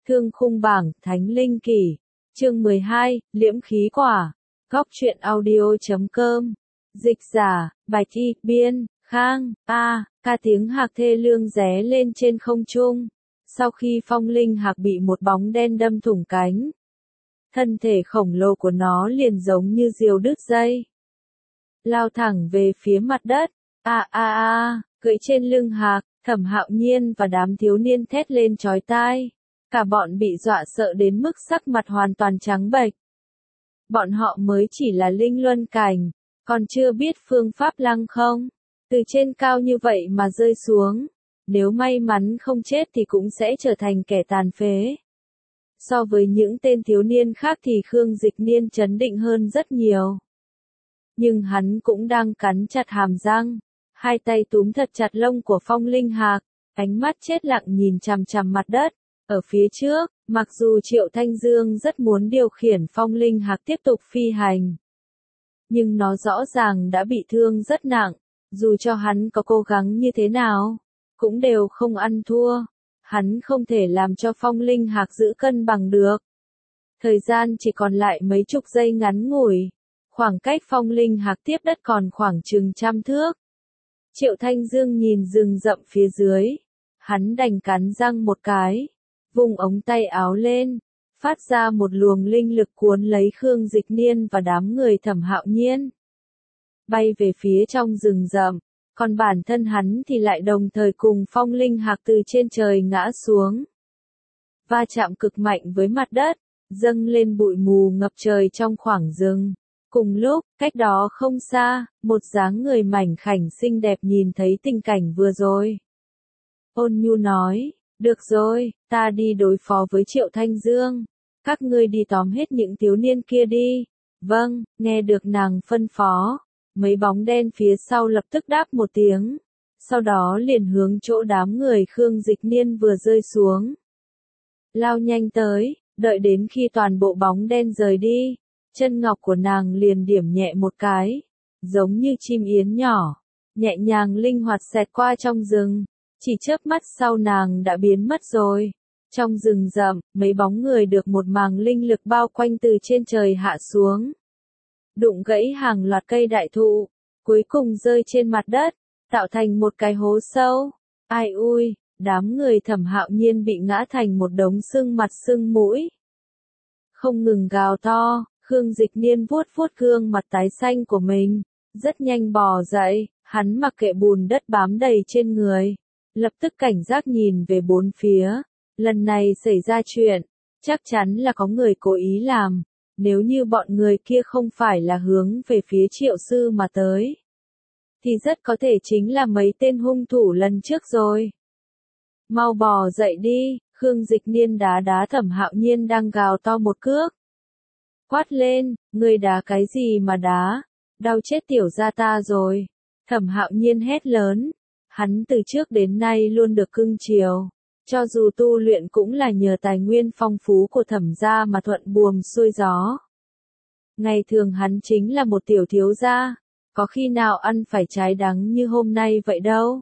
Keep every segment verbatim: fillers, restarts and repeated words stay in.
Thương khung bảng, Thánh Linh Kỷ. Chương mười hai, Liễm khí quả. Góc truyện audio chấm com. Dịch giả, Bạch Y, biên, Khang, A, ca tiếng hạc thê lương ré lên trên không trung. Sau khi phong linh hạc bị một bóng đen đâm thủng cánh, thân thể khổng lồ của nó liền giống như diều đứt dây, lao thẳng về phía mặt đất. A a a, cưỡi trên lưng hạc, Thẩm Hạo Nhiên và đám thiếu niên thét lên chói tai. Cả bọn bị dọa sợ đến mức sắc mặt hoàn toàn trắng bệch. Bọn họ mới chỉ là linh luân cảnh, còn chưa biết phương pháp lăng không. Từ trên cao như vậy mà rơi xuống, nếu may mắn không chết thì cũng sẽ trở thành kẻ tàn phế. So với những tên thiếu niên khác thì Khương Dịch Niên trấn định hơn rất nhiều. Nhưng hắn cũng đang cắn chặt hàm răng, hai tay túm thật chặt lông của phong linh hạc, ánh mắt chết lặng nhìn chằm chằm mặt đất. Ở phía trước, mặc dù Triệu Thanh Dương rất muốn điều khiển phong linh hạc tiếp tục phi hành, nhưng nó rõ ràng đã bị thương rất nặng, dù cho hắn có cố gắng như thế nào, cũng đều không ăn thua. Hắn không thể làm cho phong linh hạc giữ cân bằng được. Thời gian chỉ còn lại mấy chục giây ngắn ngủi, khoảng cách phong linh hạc tiếp đất còn khoảng chừng trăm thước. Triệu Thanh Dương nhìn rừng rậm phía dưới, hắn đành cắn răng một cái, vùng ống tay áo lên, phát ra một luồng linh lực cuốn lấy Khương Dịch Niên và đám người Thẩm Hạo Nhiên, bay về phía trong rừng rậm, còn bản thân hắn thì lại đồng thời cùng phong linh hạc từ trên trời ngã xuống, va chạm cực mạnh với mặt đất, dâng lên bụi mù ngập trời trong khoảng rừng. Cùng lúc, cách đó không xa, một dáng người mảnh khảnh xinh đẹp nhìn thấy tình cảnh vừa rồi. Ôn nhu nói, được rồi, ta đi đối phó với Triệu Thanh Dương. Các ngươi đi tóm hết những thiếu niên kia đi. Vâng, nghe được nàng phân phó. Mấy bóng đen phía sau lập tức đáp một tiếng. Sau đó liền hướng chỗ đám người Khương Dịch Niên vừa rơi xuống. Lao nhanh tới, đợi đến khi toàn bộ bóng đen rời đi. Chân ngọc của nàng liền điểm nhẹ một cái, giống như chim yến nhỏ, nhẹ nhàng linh hoạt xẹt qua trong rừng. Chỉ chớp mắt sau nàng đã biến mất rồi. Trong rừng rậm, mấy bóng người được một màng linh lực bao quanh từ trên trời hạ xuống, đụng gãy hàng loạt cây đại thụ, cuối cùng rơi trên mặt đất, tạo thành một cái hố sâu. Ai ui, đám người Thẩm Hạo Nhiên bị ngã thành một đống sưng mặt sưng mũi, không ngừng gào to. Khương Dịch Niên vuốt vuốt gương mặt tái xanh của mình, rất nhanh bò dậy, hắn mặc kệ bùn đất bám đầy trên người, lập tức cảnh giác nhìn về bốn phía. Lần này xảy ra chuyện, chắc chắn là có người cố ý làm, nếu như bọn người kia không phải là hướng về phía Triệu sư mà tới, thì rất có thể chính là mấy tên hung thủ lần trước rồi. Mau bò dậy đi, Khương Dịch Niên đá đá Thẩm Hạo Nhiên đang gào to một cước. Quát lên, ngươi đá cái gì mà đá, đau chết tiểu gia ta rồi. Thẩm Hạo Nhiên hét lớn, hắn từ trước đến nay luôn được cưng chiều, cho dù tu luyện cũng là nhờ tài nguyên phong phú của Thẩm gia mà thuận buồm xuôi gió. Ngày thường hắn chính là một tiểu thiếu gia, có khi nào ăn phải trái đắng như hôm nay vậy đâu.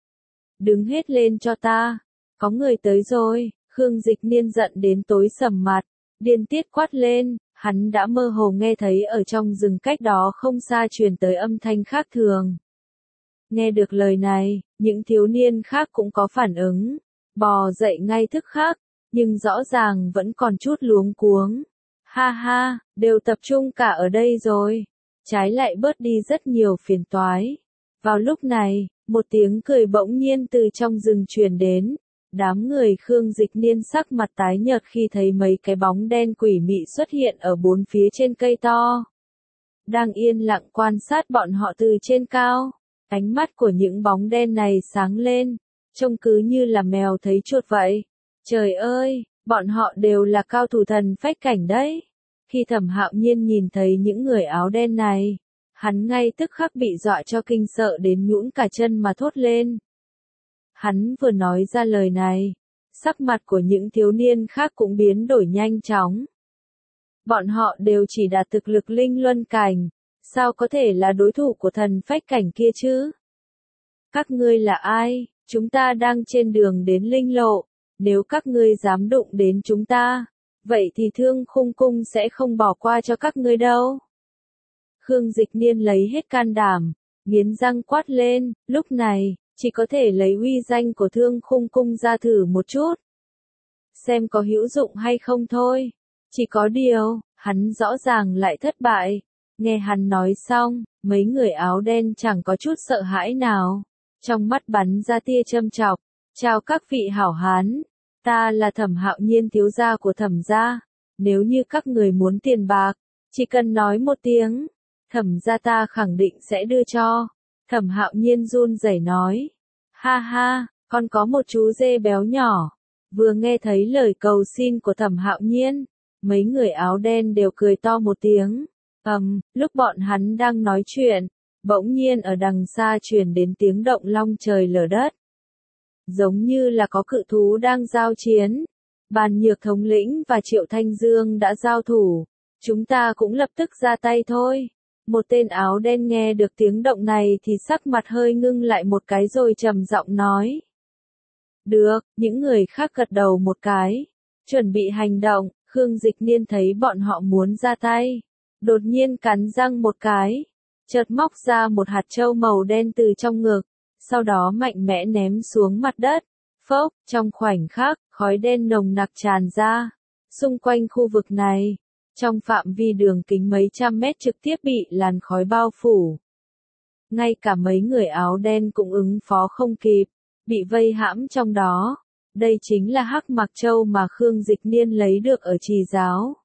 Đứng hết lên cho ta, có người tới rồi. Khương Dịch Niên giận đến tối sầm mặt, điên tiết quát lên. Hắn đã mơ hồ nghe thấy ở trong rừng cách đó không xa truyền tới âm thanh khác thường. Nghe được lời này, những thiếu niên khác cũng có phản ứng, bò dậy ngay tức khắc, nhưng rõ ràng vẫn còn chút luống cuống. Ha ha, đều tập trung cả ở đây rồi, trái lại bớt đi rất nhiều phiền toái. Vào lúc này, một tiếng cười bỗng nhiên từ trong rừng truyền đến. Đám người Khương Dịch Niên sắc mặt tái nhợt khi thấy mấy cái bóng đen quỷ mị xuất hiện ở bốn phía trên cây to, đang yên lặng quan sát bọn họ từ trên cao. Ánh mắt của những bóng đen này sáng lên, trông cứ như là mèo thấy chuột vậy. Trời ơi, bọn họ đều là cao thủ thần phách cảnh đấy. Khi Thẩm Hạo Nhiên nhìn thấy những người áo đen này, hắn ngay tức khắc bị dọa cho kinh sợ đến nhũn cả chân mà thốt lên. Hắn vừa nói ra lời này, sắc mặt của những thiếu niên khác cũng biến đổi nhanh chóng. Bọn họ đều chỉ đạt thực lực linh luân cảnh, sao có thể là đối thủ của thần phách cảnh kia chứ? Các ngươi là ai? Chúng ta đang trên đường đến linh lộ, nếu các ngươi dám đụng đến chúng ta, vậy thì Thương Khung Cung sẽ không bỏ qua cho các ngươi đâu. Khương Dịch Niên lấy hết can đảm, nghiến răng quát lên, lúc này, chỉ có thể lấy uy danh của Thương Khung Cung ra thử một chút. Xem có hữu dụng hay không thôi. Chỉ có điều, hắn rõ ràng lại thất bại. Nghe hắn nói xong, mấy người áo đen chẳng có chút sợ hãi nào. Trong mắt bắn ra tia châm chọc. Chào các vị hảo hán. Ta là Thẩm Hạo Nhiên, thiếu gia của Thẩm gia. Nếu như các người muốn tiền bạc, chỉ cần nói một tiếng, Thẩm gia ta khẳng định sẽ đưa cho. Thẩm Hạo Nhiên run rẩy nói. Ha ha, con có một chú dê béo nhỏ. Vừa nghe thấy lời cầu xin của Thẩm Hạo Nhiên, mấy người áo đen đều cười to một tiếng. Ầm, lúc bọn hắn đang nói chuyện, bỗng nhiên ở đằng xa truyền đến tiếng động long trời lở đất. Giống như là có cự thú đang giao chiến. Bàn Nhược thống lĩnh và Triệu Thanh Dương đã giao thủ. Chúng ta cũng lập tức ra tay thôi. Một tên áo đen nghe được tiếng động này thì sắc mặt hơi ngưng lại một cái rồi trầm giọng nói. Được, những người khác gật đầu một cái. Chuẩn bị hành động, Khương Dịch Niên thấy bọn họ muốn ra tay. Đột nhiên cắn răng một cái. Chợt móc ra một hạt châu màu đen từ trong ngực. Sau đó mạnh mẽ ném xuống mặt đất. Phốc, trong khoảnh khắc, khói đen nồng nặc tràn ra. Xung quanh khu vực này, trong phạm vi đường kính mấy trăm mét trực tiếp bị làn khói bao phủ. Ngay cả mấy người áo đen cũng ứng phó không kịp, bị vây hãm trong đó. Đây chính là Hắc Mạc Châu mà Khương Dịch Niên lấy được ở Trì giáo.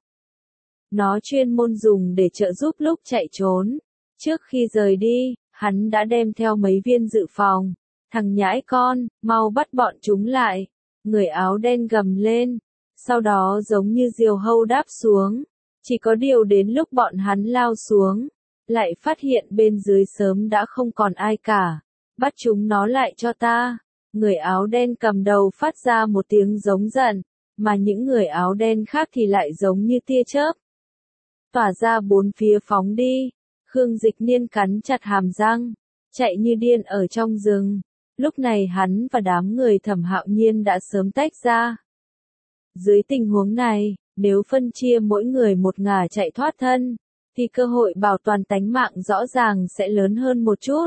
Nó chuyên môn dùng để trợ giúp lúc chạy trốn. Trước khi rời đi, hắn đã đem theo mấy viên dự phòng. Thằng nhãi con, mau bắt bọn chúng lại. Người áo đen gầm lên. Sau đó giống như diều hâu đáp xuống. Chỉ có điều đến lúc bọn hắn lao xuống, lại phát hiện bên dưới sớm đã không còn ai cả. Bắt chúng nó lại cho ta. Người áo đen cầm đầu phát ra một tiếng giống giận, mà những người áo đen khác thì lại giống như tia chớp. Tỏa ra bốn phía phóng đi. Khương Dịch Niên cắn chặt hàm răng, chạy như điên ở trong rừng. Lúc này hắn và đám người Thẩm Hạo Nhiên đã sớm tách ra. Dưới tình huống này, nếu phân chia mỗi người một ngả chạy thoát thân, thì cơ hội bảo toàn tánh mạng rõ ràng sẽ lớn hơn một chút.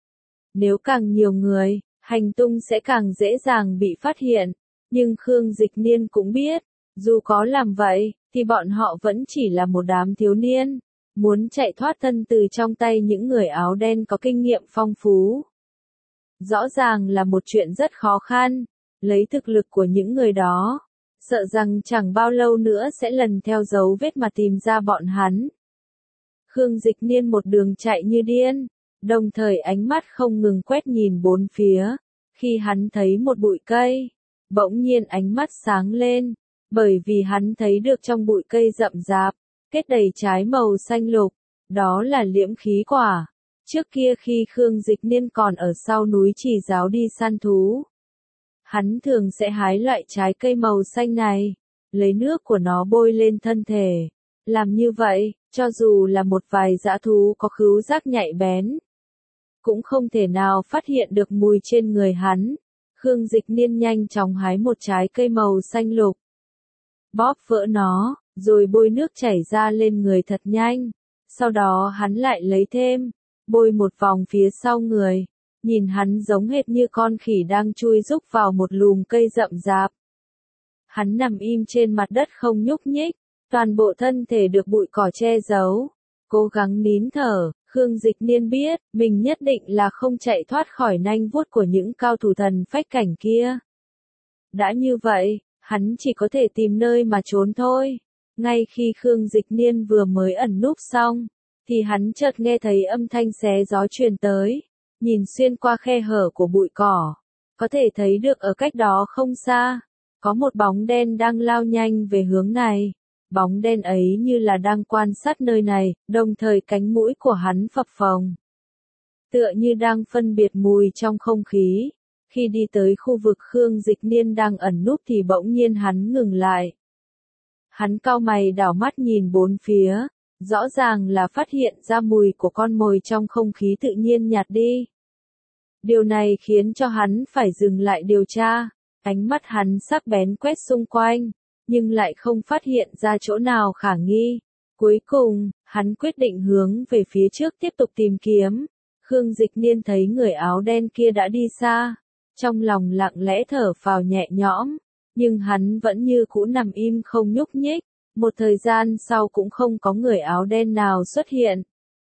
Nếu càng nhiều người, hành tung sẽ càng dễ dàng bị phát hiện. Nhưng Khương Dịch Niên cũng biết, dù có làm vậy, thì bọn họ vẫn chỉ là một đám thiếu niên. Muốn chạy thoát thân từ trong tay những người áo đen có kinh nghiệm phong phú. Rõ ràng là một chuyện rất khó khăn. Lấy thực lực của những người đó, sợ rằng chẳng bao lâu nữa sẽ lần theo dấu vết mà tìm ra bọn hắn. Khương Dịch Niên một đường chạy như điên, đồng thời ánh mắt không ngừng quét nhìn bốn phía. Khi hắn thấy một bụi cây, bỗng nhiên ánh mắt sáng lên, bởi vì hắn thấy được trong bụi cây rậm rạp, kết đầy trái màu xanh lục, đó là liễm khí quả. Trước kia khi Khương Dịch Niên còn ở sau núi Trì giáo đi săn thú, hắn thường sẽ hái loại trái cây màu xanh này, lấy nước của nó bôi lên thân thể. Làm như vậy, cho dù là một vài dã thú có khứu giác nhạy bén, cũng không thể nào phát hiện được mùi trên người hắn. Khương Dịch Niên nhanh chóng hái một trái cây màu xanh lục, bóp vỡ nó, rồi bôi nước chảy ra lên người thật nhanh. Sau đó hắn lại lấy thêm, bôi một vòng phía sau người. Nhìn hắn giống hệt như con khỉ đang chui rúc vào một lùm cây rậm rạp. Hắn nằm im trên mặt đất không nhúc nhích, toàn bộ thân thể được bụi cỏ che giấu. Cố gắng nín thở, Khương Dịch Niên biết, mình nhất định là không chạy thoát khỏi nanh vuốt của những cao thủ thần phách cảnh kia. Đã như vậy, hắn chỉ có thể tìm nơi mà trốn thôi. Ngay khi Khương Dịch Niên vừa mới ẩn núp xong, thì hắn chợt nghe thấy âm thanh xé gió truyền tới. Nhìn xuyên qua khe hở của bụi cỏ, có thể thấy được ở cách đó không xa, có một bóng đen đang lao nhanh về hướng này. Bóng đen ấy như là đang quan sát nơi này, đồng thời cánh mũi của hắn phập phồng. Tựa như đang phân biệt mùi trong không khí. Khi đi tới khu vực Khương Dịch Niên đang ẩn núp thì bỗng nhiên hắn ngừng lại. Hắn cau mày đảo mắt nhìn bốn phía, rõ ràng là phát hiện ra mùi của con mồi trong không khí tự nhiên nhạt đi. Điều này khiến cho hắn phải dừng lại điều tra, Ánh mắt hắn sắc bén quét xung quanh, nhưng lại không phát hiện ra chỗ nào khả nghi. Cuối cùng, hắn quyết định hướng về phía trước tiếp tục tìm kiếm. Khương Dịch Niên thấy người áo đen kia đã đi xa, trong lòng lặng lẽ thở phào nhẹ nhõm, nhưng hắn vẫn như cũ nằm im không nhúc nhích. Một thời gian sau cũng không có người áo đen nào xuất hiện.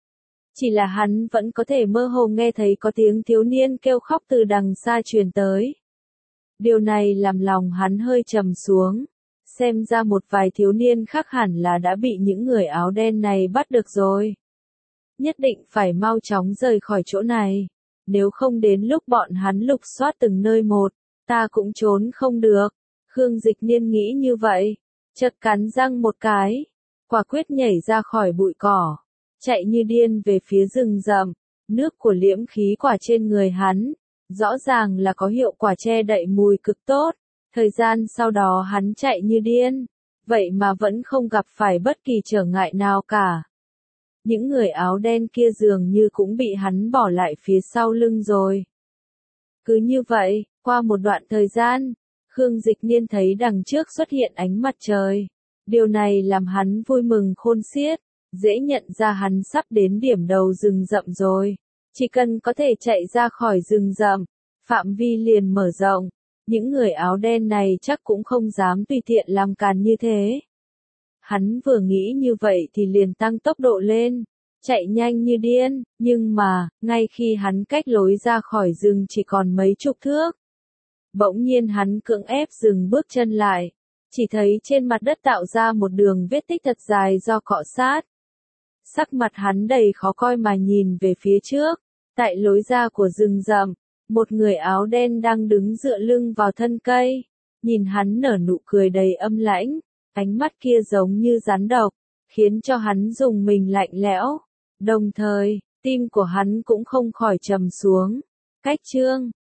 Chỉ là hắn vẫn có thể mơ hồ nghe thấy có tiếng thiếu niên kêu khóc từ đằng xa truyền tới. Điều này làm lòng hắn hơi trầm xuống. Xem ra một vài thiếu niên khác hẳn là đã bị những người áo đen này bắt được rồi. Nhất định phải mau chóng rời khỏi chỗ này. Nếu không đến lúc bọn hắn lục soát từng nơi một, ta cũng trốn không được. Khương Dịch Niên nghĩ như vậy, chợt cắn răng một cái, quả quyết nhảy ra khỏi bụi cỏ, chạy như điên về phía rừng rậm. Nước của liễm khí quả trên người hắn, rõ ràng là có hiệu quả che đậy mùi cực tốt. Thời gian sau đó hắn chạy như điên, vậy mà vẫn không gặp phải bất kỳ trở ngại nào cả. Những người áo đen kia dường như cũng bị hắn bỏ lại phía sau lưng rồi. Cứ như vậy, qua một đoạn thời gian, Khương Dịch Niên thấy đằng trước xuất hiện ánh mặt trời. Điều này làm hắn vui mừng khôn xiết, dễ nhận ra hắn sắp đến điểm đầu rừng rậm rồi. Chỉ cần có thể chạy ra khỏi rừng rậm, phạm vi liền mở rộng. Những người áo đen này chắc cũng không dám tùy tiện làm càn như thế. Hắn vừa nghĩ như vậy thì liền tăng tốc độ lên, chạy nhanh như điên, nhưng mà, ngay khi hắn cách lối ra khỏi rừng chỉ còn mấy chục thước. Bỗng nhiên hắn cưỡng ép dừng bước chân lại, chỉ thấy trên mặt đất tạo ra một đường vết tích thật dài do cọ sát. Sắc mặt hắn đầy khó coi mà nhìn về phía trước, tại lối ra của rừng rậm. Một người áo đen đang đứng dựa lưng vào thân cây, nhìn hắn nở nụ cười đầy âm lãnh, ánh mắt kia giống như rắn độc, khiến cho hắn rùng mình lạnh lẽo. Đồng thời, tim của hắn cũng không khỏi trầm xuống. Cách chương